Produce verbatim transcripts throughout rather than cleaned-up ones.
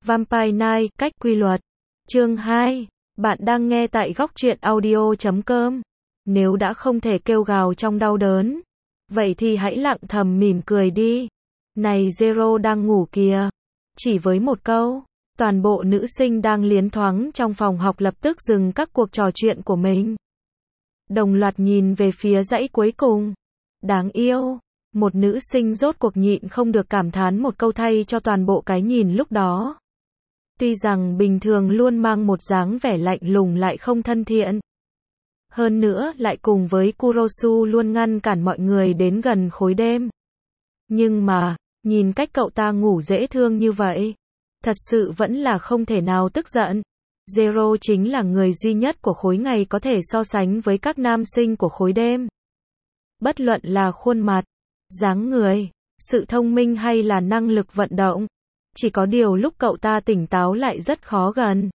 Vampire Knight, cách quy luật. Chương hai. Bạn đang nghe tại góc truyện audio chấm com. Nếu đã không thể kêu gào trong đau đớn, vậy thì hãy lặng thầm mỉm cười đi. Này Zero đang ngủ kìa. Chỉ với một câu, toàn bộ nữ sinh đang liến thoáng trong phòng học lập tức dừng các cuộc trò chuyện của mình. Đồng loạt nhìn về phía dãy cuối cùng. Đáng yêu. Một nữ sinh rốt cuộc nhịn không được cảm thán một câu thay cho toàn bộ cái nhìn lúc đó. Tuy rằng bình thường luôn mang một dáng vẻ lạnh lùng lại không thân thiện. Hơn nữa lại cùng với Kurosu luôn ngăn cản mọi người đến gần khối đêm. Nhưng mà, nhìn cách cậu ta ngủ dễ thương như vậy, thật sự vẫn là không thể nào tức giận. Zero chính là người duy nhất của khối ngày có thể so sánh với các nam sinh của khối đêm. Bất luận là khuôn mặt, dáng người, sự thông minh hay là năng lực vận động. Chỉ có điều lúc cậu ta tỉnh táo lại rất khó gần.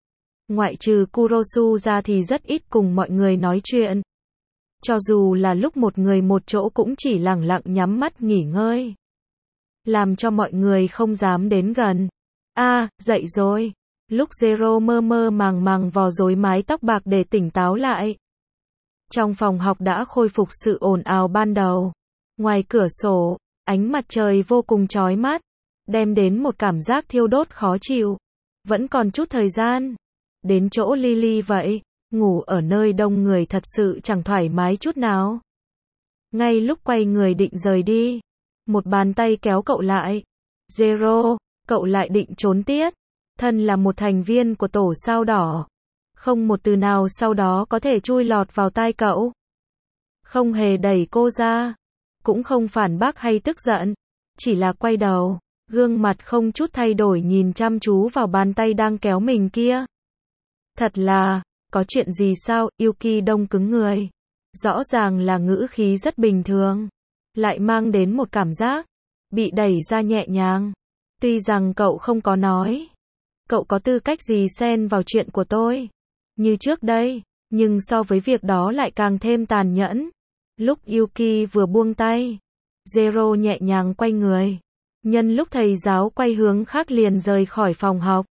Ngoại trừ Kurosu ra thì rất ít cùng mọi người nói chuyện. Cho dù là lúc một người một chỗ cũng chỉ lẳng lặng nhắm mắt nghỉ ngơi. Làm cho mọi người không dám đến gần. A, à, dậy rồi. Lúc Zero mơ mơ màng màng vò rối mái tóc bạc để tỉnh táo lại. Trong phòng học đã khôi phục sự ồn ào ban đầu. Ngoài cửa sổ, ánh mặt trời vô cùng chói mắt, đem đến một cảm giác thiêu đốt khó chịu. Vẫn còn chút thời gian. Đến chỗ Lily vậy, ngủ ở nơi đông người thật sự chẳng thoải mái chút nào. Ngay lúc quay người định rời đi, một bàn tay kéo cậu lại. Zero, cậu lại định trốn tiết. Thân là một thành viên của tổ sao đỏ. Không một từ nào sau đó có thể chui lọt vào tai cậu. Không hề đẩy cô ra. Cũng không phản bác hay tức giận. Chỉ là quay đầu, gương mặt không chút thay đổi nhìn chăm chú vào bàn tay đang kéo mình kia. Thật là, có chuyện gì sao? Yuki đông cứng người. Rõ ràng là ngữ khí rất bình thường. Lại mang đến một cảm giác bị đẩy ra nhẹ nhàng. Tuy rằng cậu không có nói. Cậu có tư cách gì xen vào chuyện của tôi? Như trước đây, nhưng so với việc đó lại càng thêm tàn nhẫn. Lúc Yuki vừa buông tay, Zero nhẹ nhàng quay người. Nhân lúc thầy giáo quay hướng khác liền rời khỏi phòng học.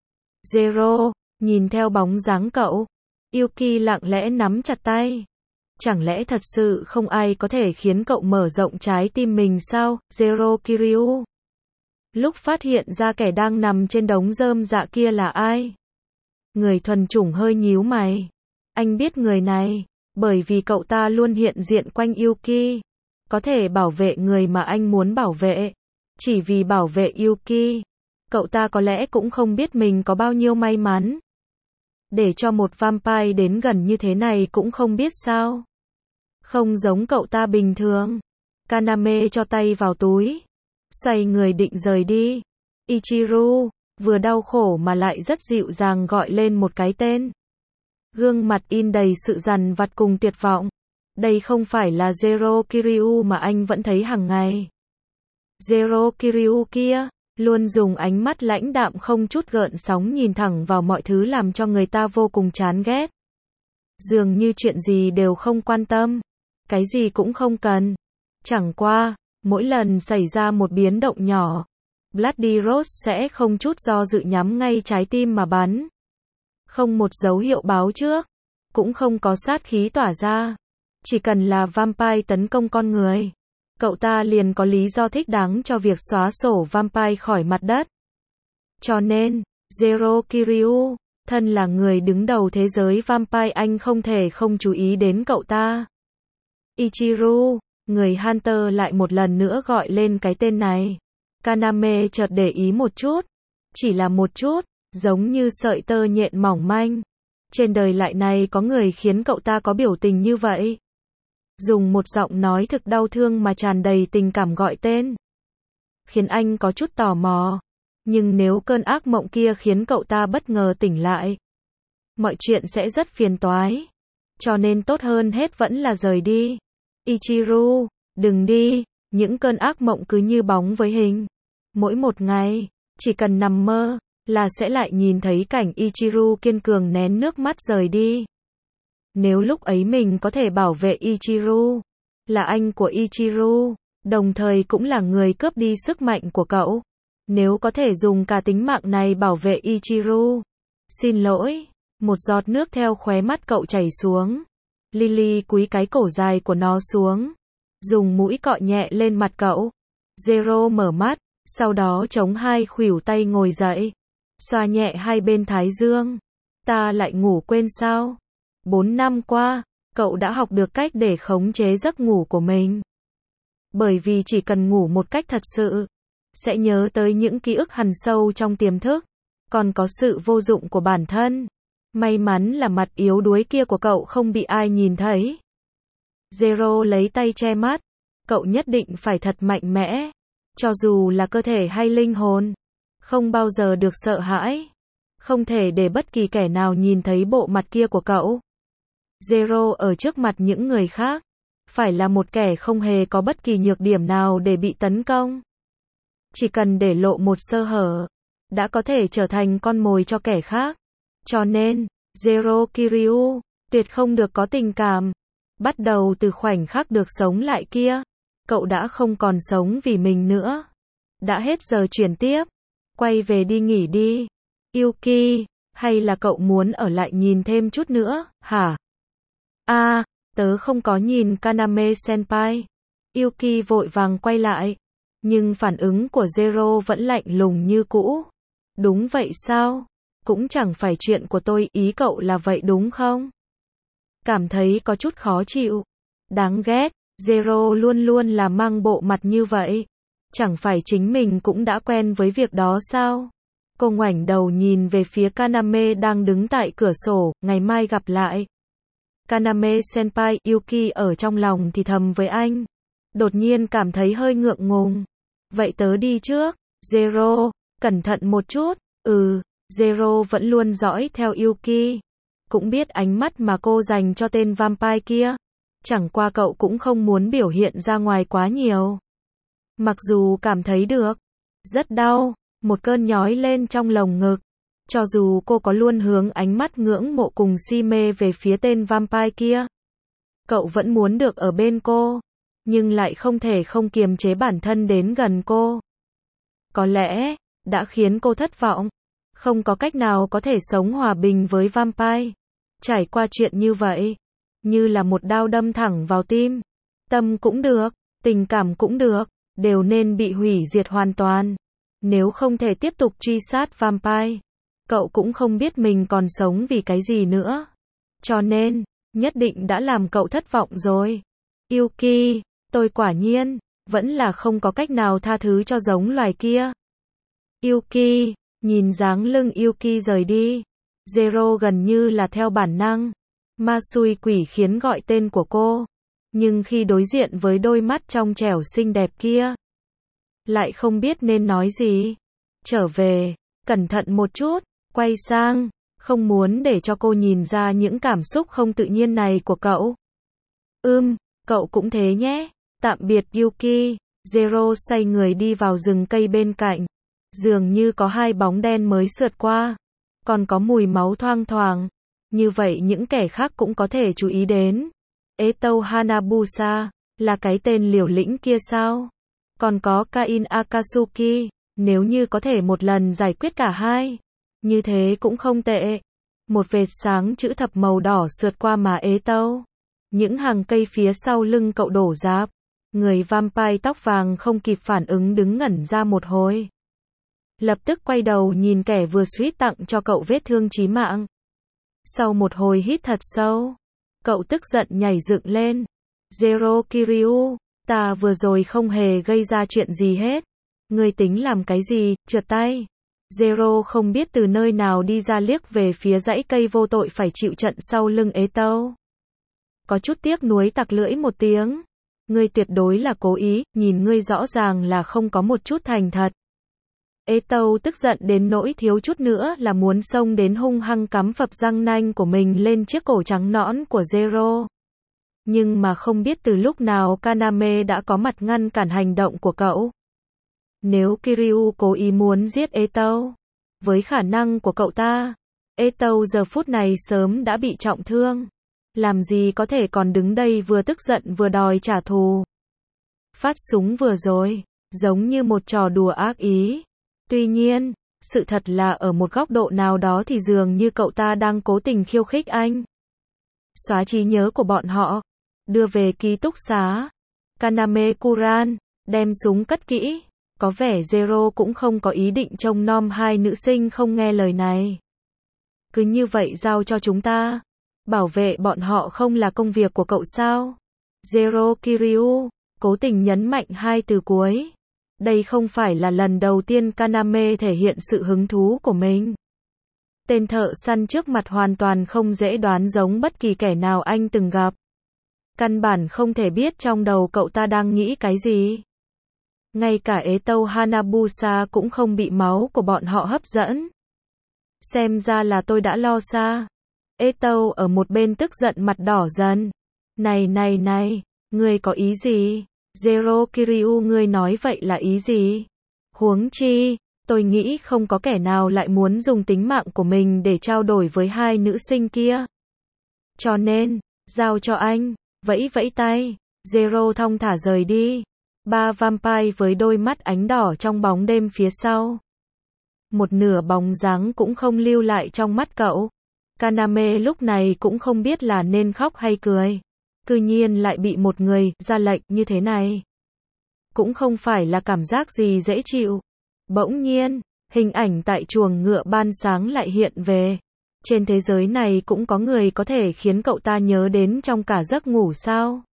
Zero, nhìn theo bóng dáng cậu, Yuki lặng lẽ nắm chặt tay. Chẳng lẽ thật sự không ai có thể khiến cậu mở rộng trái tim mình sao, Zero Kiryu? Lúc phát hiện ra kẻ đang nằm trên đống rơm dạ kia là ai? Người thuần chủng hơi nhíu mày. Anh biết người này, bởi vì cậu ta luôn hiện diện quanh Yuki. Có thể bảo vệ người mà anh muốn bảo vệ. Chỉ vì bảo vệ Yuki, cậu ta có lẽ cũng không biết mình có bao nhiêu may mắn. Để cho một vampire đến gần như thế này cũng không biết sao. Không giống cậu ta bình thường. Kaname cho tay vào túi. Xoay người định rời đi. Ichiru, vừa đau khổ mà lại rất dịu dàng gọi lên một cái tên. Gương mặt in đầy sự dằn vặt cùng tuyệt vọng. Đây không phải là Zero Kiryu mà anh vẫn thấy hàng ngày. Zero Kiryu kia, luôn dùng ánh mắt lãnh đạm không chút gợn sóng nhìn thẳng vào mọi thứ làm cho người ta vô cùng chán ghét. Dường như chuyện gì đều không quan tâm. Cái gì cũng không cần. Chẳng qua, mỗi lần xảy ra một biến động nhỏ, Bloody Rose sẽ không chút do dự nhắm ngay trái tim mà bắn. Không một dấu hiệu báo trước, cũng không có sát khí tỏa ra. Chỉ cần là vampire tấn công con người, cậu ta liền có lý do thích đáng cho việc xóa sổ vampire khỏi mặt đất. Cho nên, Zero Kiryu, thân là người đứng đầu thế giới vampire anh không thể không chú ý đến cậu ta. Ichiru, người Hunter lại một lần nữa gọi lên cái tên này. Kaname chợt để ý một chút. Chỉ là một chút, giống như sợi tơ nhện mỏng manh. Trên đời lại này có người khiến cậu ta có biểu tình như vậy. Dùng một giọng nói thực đau thương mà tràn đầy tình cảm gọi tên. Khiến anh có chút tò mò. Nhưng nếu cơn ác mộng kia khiến cậu ta bất ngờ tỉnh lại, mọi chuyện sẽ rất phiền toái. Cho nên tốt hơn hết vẫn là rời đi. Ichiru, đừng đi. Những cơn ác mộng cứ như bóng với hình. Mỗi một ngày, chỉ cần nằm mơ, là sẽ lại nhìn thấy cảnh Ichiru kiên cường nén nước mắt rời đi. Nếu lúc ấy mình có thể bảo vệ Ichiru, là anh của Ichiru, đồng thời cũng là người cướp đi sức mạnh của cậu, Nếu có thể dùng cả tính mạng này bảo vệ Ichiru. Xin lỗi. Một giọt nước theo khóe mắt cậu chảy xuống. Lily cúi cái cổ dài của nó xuống. Dùng mũi cọ nhẹ lên mặt cậu. Zero mở mắt, sau đó chống hai khuỷu tay ngồi dậy. Xoa nhẹ hai bên thái dương. Ta lại ngủ quên sao? Bốn năm qua, cậu đã học được cách để khống chế giấc ngủ của mình. Bởi vì chỉ cần ngủ một cách thật sự, sẽ nhớ tới những ký ức hằn sâu trong tiềm thức, còn có sự vô dụng của bản thân. May mắn là mặt yếu đuối kia của cậu không bị ai nhìn thấy. Zero lấy tay che mắt. Cậu nhất định phải thật mạnh mẽ. Cho dù là cơ thể hay linh hồn. Không bao giờ được sợ hãi. Không thể để bất kỳ kẻ nào nhìn thấy bộ mặt kia của cậu. Zero ở trước mặt những người khác. Phải là một kẻ không hề có bất kỳ nhược điểm nào để bị tấn công. Chỉ cần để lộ một sơ hở, đã có thể trở thành con mồi cho kẻ khác. Cho nên, Zero Kiryu, tuyệt không được có tình cảm. Bắt đầu từ khoảnh khắc được sống lại kia, cậu đã không còn sống vì mình nữa. Đã hết giờ chuyển tiếp. Quay về đi nghỉ đi. Yuki, hay là cậu muốn ở lại nhìn thêm chút nữa, hả? A, à, tớ không có nhìn Kaname-senpai. Yuki vội vàng quay lại. Nhưng phản ứng của Zero vẫn lạnh lùng như cũ. Đúng vậy sao? Cũng chẳng phải chuyện của tôi, ý cậu là vậy đúng không? Cảm thấy có chút khó chịu. Đáng ghét, Zero luôn luôn là mang bộ mặt như vậy. Chẳng phải chính mình cũng đã quen với việc đó sao? Cô ngoảnh đầu nhìn về phía Kaname đang đứng tại cửa sổ, ngày mai gặp lại. Kaname-senpai, Yuki ở trong lòng thì thầm với anh. Đột nhiên cảm thấy hơi ngượng ngùng. Vậy tớ đi trước. Zero, cẩn thận một chút. Ừ, Zero vẫn luôn dõi theo Yuki. Cũng biết ánh mắt mà cô dành cho tên vampire kia. Chẳng qua cậu cũng không muốn biểu hiện ra ngoài quá nhiều. Mặc dù cảm thấy được. Rất đau. Một cơn nhói lên trong lồng ngực. Cho dù cô có luôn hướng ánh mắt ngưỡng mộ cùng si mê về phía tên vampire kia. Cậu vẫn muốn được ở bên cô. Nhưng lại không thể không kiềm chế bản thân đến gần cô. Có lẽ, đã khiến cô thất vọng. Không có cách nào có thể sống hòa bình với vampire. Trải qua chuyện như vậy. Như là một đao đâm thẳng vào tim. Tâm cũng được, tình cảm cũng được. Đều nên bị hủy diệt hoàn toàn. Nếu không thể tiếp tục truy sát vampire. Cậu cũng không biết mình còn sống vì cái gì nữa. Cho nên, nhất định đã làm cậu thất vọng rồi. Yuki, tôi quả nhiên, vẫn là không có cách nào tha thứ cho giống loài kia. Yuki, nhìn dáng lưng Yuki rời đi. Zero gần như là theo bản năng. Ma xui quỷ khiến gọi tên của cô. Nhưng khi đối diện với đôi mắt trong trẻo xinh đẹp kia, lại không biết nên nói gì. Trở về, cẩn thận một chút, quay sang, không muốn để cho cô nhìn ra những cảm xúc không tự nhiên này của cậu. Ưm, cậu cũng thế nhé. Tạm biệt Yuki. Zero xoay người đi vào rừng cây bên cạnh. Dường như có hai bóng đen mới sượt qua. Còn có mùi máu thoang thoảng. Như vậy những kẻ khác cũng có thể chú ý đến. Etou Hanabusa, là cái tên liều lĩnh kia sao? Còn có Kain Akatsuki, nếu như có thể một lần giải quyết cả hai. Như thế cũng không tệ. Một vệt sáng chữ thập màu đỏ sượt qua mà Etou. Những hàng cây phía sau lưng cậu đổ rạp. Người vampire tóc vàng không kịp phản ứng đứng ngẩn ra một hồi. Lập tức quay đầu nhìn kẻ vừa suýt tặng cho cậu vết thương chí mạng. Sau một hồi hít thật sâu, cậu tức giận nhảy dựng lên. Zero Kiryu, ta vừa rồi không hề gây ra chuyện gì hết. Ngươi tính làm cái gì, trượt tay. Zero không biết từ nơi nào đi ra liếc về phía dãy cây vô tội phải chịu trận sau lưng Etou. Có chút tiếc nuối tặc lưỡi một tiếng. Ngươi tuyệt đối là cố ý, nhìn ngươi rõ ràng là không có một chút thành thật. Etou tức giận đến nỗi thiếu chút nữa là muốn xông đến hung hăng cắm phập răng nanh của mình lên chiếc cổ trắng nõn của Zero. Nhưng mà không biết từ lúc nào Kaname đã có mặt ngăn cản hành động của cậu. Nếu Kiryu cố ý muốn giết Etou, với khả năng của cậu ta, Etou giờ phút này sớm đã bị trọng thương. Làm gì có thể còn đứng đây vừa tức giận vừa đòi trả thù. Phát súng vừa rồi, giống như một trò đùa ác ý. Tuy nhiên, sự thật là ở một góc độ nào đó thì dường như cậu ta đang cố tình khiêu khích anh. Xóa trí nhớ của bọn họ, đưa về ký túc xá. Kaname Kuran, đem súng cất kỹ. Có vẻ Zero cũng không có ý định trông nom hai nữ sinh không nghe lời này. Cứ như vậy giao cho chúng ta. Bảo vệ bọn họ không là công việc của cậu sao? Zero Kiryu, cố tình nhấn mạnh hai từ cuối. Đây không phải là lần đầu tiên Kaname thể hiện sự hứng thú của mình. Tên thợ săn trước mặt hoàn toàn không dễ đoán giống bất kỳ kẻ nào anh từng gặp. Căn bản không thể biết trong đầu cậu ta đang nghĩ cái gì. Ngay cả ế tâu Hanabusa cũng không bị máu của bọn họ hấp dẫn. Xem ra là tôi đã lo xa. Ế tâu ở một bên tức giận mặt đỏ dần. Này này này, ngươi có ý gì? Zero Kiryu, ngươi nói vậy là ý gì? Huống chi, tôi nghĩ không có kẻ nào lại muốn dùng tính mạng của mình để trao đổi với hai nữ sinh kia. Cho nên, giao cho anh, vẫy vẫy tay, Zero thong thả rời đi. Ba vampire với đôi mắt ánh đỏ trong bóng đêm phía sau. Một nửa bóng dáng cũng không lưu lại trong mắt cậu. Kaname lúc này cũng không biết là nên khóc hay cười. Cư nhiên lại bị một người ra lệnh như thế này. Cũng không phải là cảm giác gì dễ chịu. Bỗng nhiên, hình ảnh tại chuồng ngựa ban sáng lại hiện về. Trên thế giới này cũng có người có thể khiến cậu ta nhớ đến trong cả giấc ngủ sao?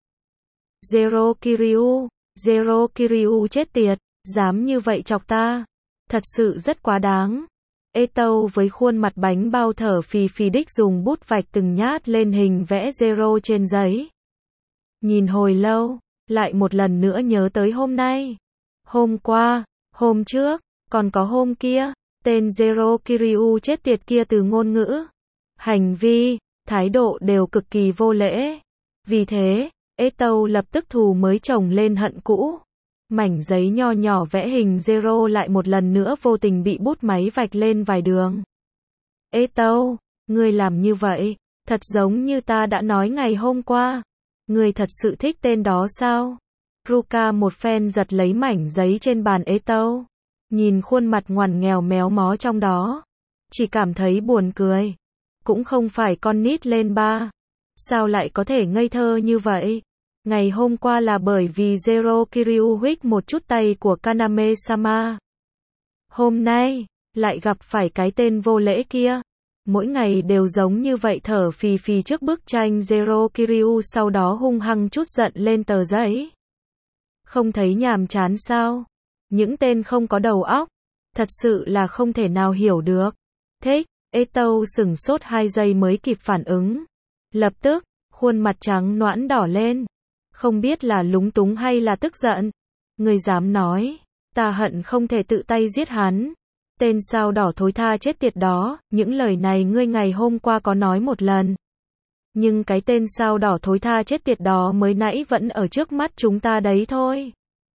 Zero Kiryu, Zero Kiryu chết tiệt, dám như vậy chọc ta. Thật sự rất quá đáng. Ê tâu với khuôn mặt bánh bao thở phì phì đích dùng bút vạch từng nhát lên hình vẽ Zero trên giấy. Nhìn hồi lâu, lại một lần nữa nhớ tới hôm nay. Hôm qua, hôm trước, còn có hôm kia, tên Zero Kiryu chết tiệt kia từ ngôn ngữ, hành vi, thái độ đều cực kỳ vô lễ. Vì thế, Ê tâu lập tức thù mới chồng lên hận cũ. Mảnh giấy nho nhỏ vẽ hình Zero lại một lần nữa vô tình bị bút máy vạch lên vài đường. Ê tâu, ngươi làm như vậy, thật giống như ta đã nói ngày hôm qua. Ngươi thật sự thích tên đó sao? Ruka một phen giật lấy mảnh giấy trên bàn Ê tâu. Nhìn khuôn mặt ngoằn nghèo méo mó trong đó. Chỉ cảm thấy buồn cười. Cũng không phải con nít lên ba. Sao lại có thể ngây thơ như vậy? Ngày hôm qua là bởi vì Zero Kiryu huých một chút tay của Kaname-sama. Hôm nay, lại gặp phải cái tên vô lễ kia. Mỗi ngày đều giống như vậy thở phì phì trước bức tranh Zero Kiryu sau đó hung hăng chút giận lên tờ giấy. Không thấy nhàm chán sao? Những tên không có đầu óc. Thật sự là không thể nào hiểu được. Thích, Ê tâu sửng sốt hai giây mới kịp phản ứng. Lập tức, khuôn mặt trắng nõn đỏ lên. Không biết là lúng túng hay là tức giận. Ngươi dám nói, ta hận không thể tự tay giết hắn. Tên sao đỏ thối tha chết tiệt đó, những lời này ngươi ngày hôm qua có nói một lần. Nhưng cái tên sao đỏ thối tha chết tiệt đó mới nãy vẫn ở trước mắt chúng ta đấy thôi.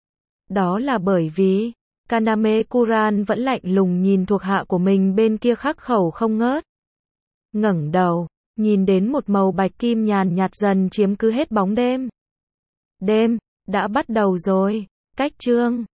Đó là bởi vì, Kaname Kuran vẫn lạnh lùng nhìn thuộc hạ của mình bên kia khắc khẩu không ngớt. Ngẩng đầu, nhìn đến một màu bạch kim nhàn nhạt dần chiếm cứ hết bóng đêm. Đêm, đã bắt đầu rồi, cách chương.